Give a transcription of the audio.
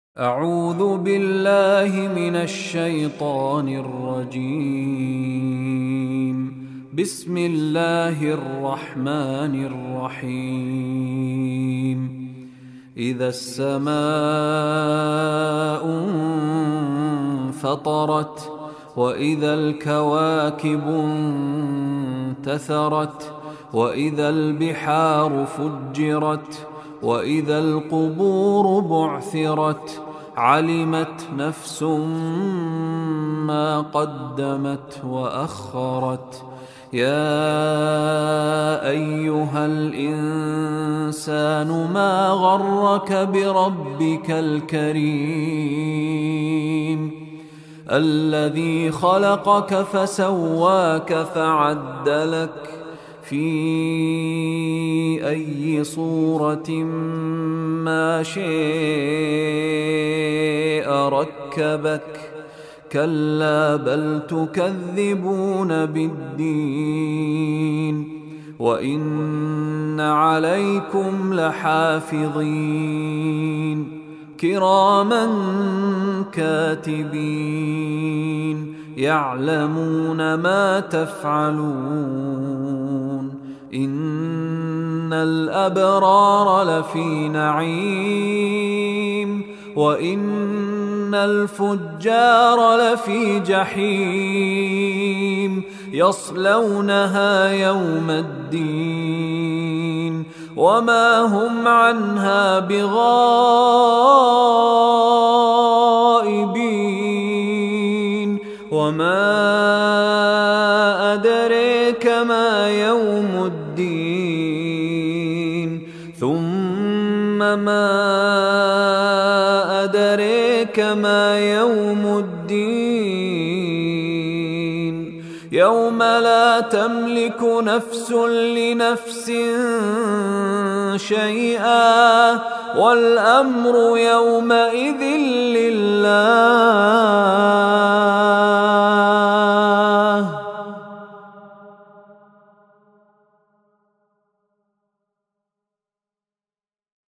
أعوذ بالله من الشيطان الرجيم. بسم الله الرحمن الرحيم. إذا السماء انفطرت وإذا الكواكب انتثرت وإذا البحار فجرت وإذا القبور بعثرت علمت نفس ما قدمت وأخرت. يا أيها الإنسان ما غرك بربك الكريم الذي خلقك فسواك فعدلك في أي صورة ما شاء ركبك. كلا بل تكذبون بالدين وإن عليكم لحافظين كراما كاتبين يعلمون ما تفعلون. إن الأبرار لفي نعيم وإن الفجار لفي جحيم يصلونها يوم الدين وما هم عنها بغائبين. وما أدريك ما يوم الدين ثم ما أدريك ما يوم الدين يوم لا تملك نفس لنفس شيئا والأمر يومئذ لله.